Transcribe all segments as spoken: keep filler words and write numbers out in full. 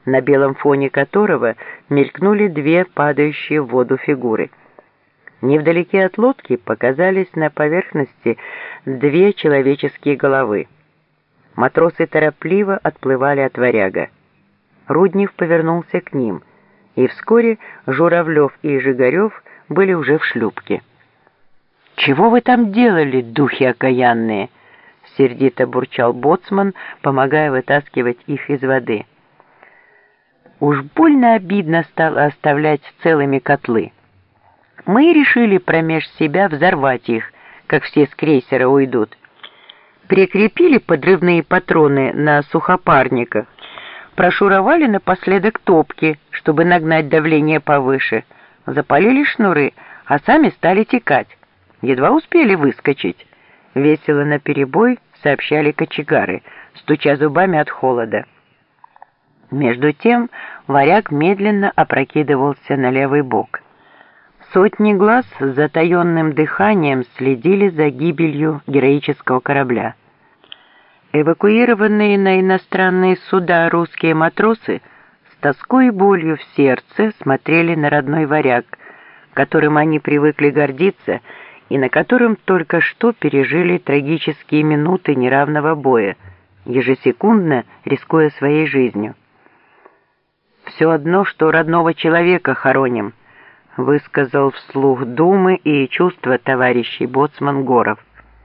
на белом фоне которого мелькнули две падающие в воду фигуры. Невдалеке от лодки показались на поверхности две человеческие головы. Матросы торопливо отплывали от варяга. Руднев повернулся к ним, и вскоре Журавлев и Жигарев были уже в шлюпке. «Чего вы там делали, духи окаянные?» — сердито бурчал боцман, помогая вытаскивать их из воды. Уж больно обидно стало оставлять целыми котлы. Мы решили промеж себя взорвать их, как все с крейсера уйдут. Прикрепили подрывные патроны на сухопарниках, прошуровали напоследок топки, чтобы нагнать давление повыше, запалили шнуры, а сами стали текать. Едва успели выскочить. Весело наперебой сообщали кочегары, стуча зубами от холода. Между тем варяг медленно опрокидывался на левый бок. Сотни глаз с затаенным дыханием следили за гибелью героического корабля. Эвакуированные на иностранные суда русские матросы с тоской и болью в сердце смотрели на родной варяг, которым они привыкли гордиться и на котором только что пережили трагические минуты неравного боя, ежесекундно рискуя своей жизнью. «Все одно, что родного человека хороним», — высказал вслух думы и чувства товарищей боцман Горов.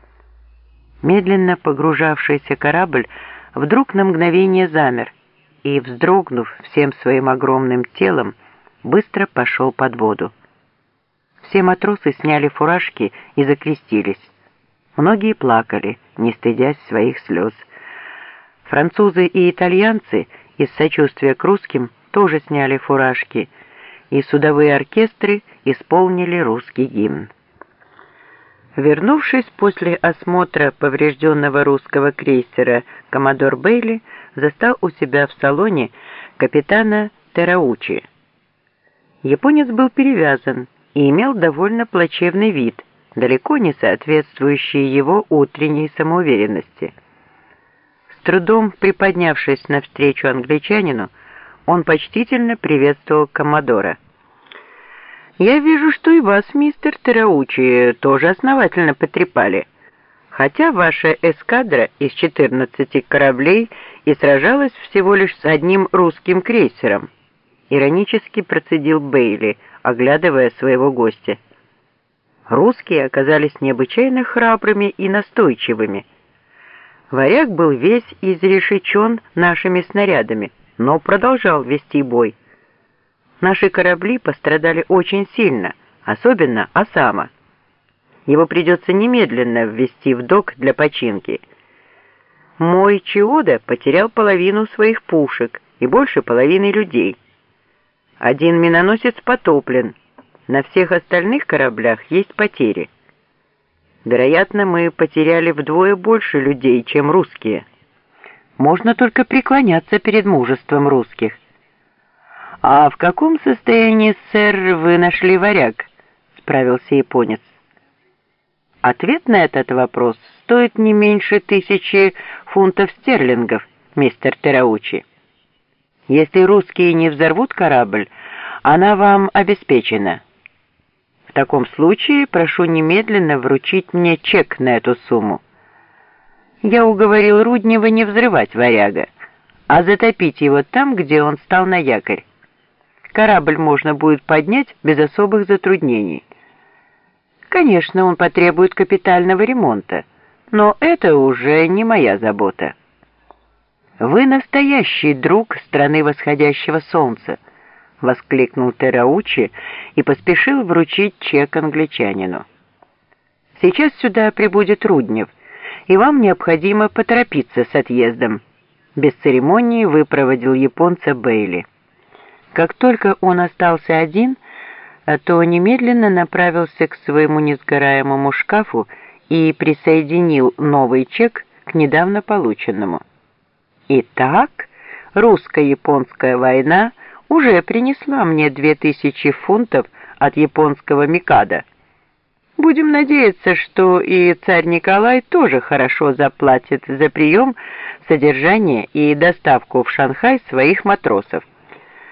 Медленно погружавшийся корабль вдруг на мгновение замер и, вздрогнув всем своим огромным телом, быстро пошел под воду. Все матросы сняли фуражки и закрестились. Многие плакали, не стыдясь своих слез. Французы и итальянцы из сочувствия к русским тоже сняли фуражки, и судовые оркестры исполнили русский гимн. Вернувшись после осмотра поврежденного русского крейсера, коммодор Бейли застал у себя в салоне капитана Тераучи. Японец был перевязан и имел довольно плачевный вид, далеко не соответствующий его утренней самоуверенности. С трудом приподнявшись навстречу англичанину, он почтительно приветствовал коммодора. «Я вижу, что и вас, мистер Тераучи, тоже основательно потрепали, хотя ваша эскадра из четырнадцати кораблей и сражалась всего лишь с одним русским крейсером», — иронически процедил Бейли, оглядывая своего гостя. Русские оказались необычайно храбрыми и настойчивыми. Варяг был весь изрешечен нашими снарядами, но продолжал вести бой. Наши корабли пострадали очень сильно, особенно Осама. Его придется немедленно ввести в док для починки. Мой Чиода потерял половину своих пушек и больше половины людей. Один миноносец потоплен. На всех остальных кораблях есть потери. Вероятно, мы потеряли вдвое больше людей, чем русские. Можно только преклоняться перед мужеством русских. «А в каком состоянии, сэр, вы нашли варяг?» — справился японец. Ответ на этот вопрос стоит не меньше тысячи фунтов стерлингов, мистер Тераучи. Если русские не взорвут корабль, она вам обеспечена. В таком случае прошу немедленно вручить мне чек на эту сумму. Я уговорил Руднева не взрывать варяга, а затопить его там, где он стал на якорь. Корабль можно будет поднять без особых затруднений. Конечно, он потребует капитального ремонта, но это уже не моя забота. «Вы настоящий друг страны восходящего солнца», — воскликнул Тераучи и поспешил вручить чек англичанину. «Сейчас сюда прибудет Руднев, и вам необходимо поторопиться с отъездом», — без церемонии выпроводил японца Бейли. Как только он остался один, то немедленно направился к своему несгораемому шкафу и присоединил новый чек к недавно полученному. Итак, русско-японская война уже принесла мне две тысячи фунтов от японского Микадо. Будем надеяться, что и царь Николай тоже хорошо заплатит за прием, содержание и доставку в Шанхай своих матросов.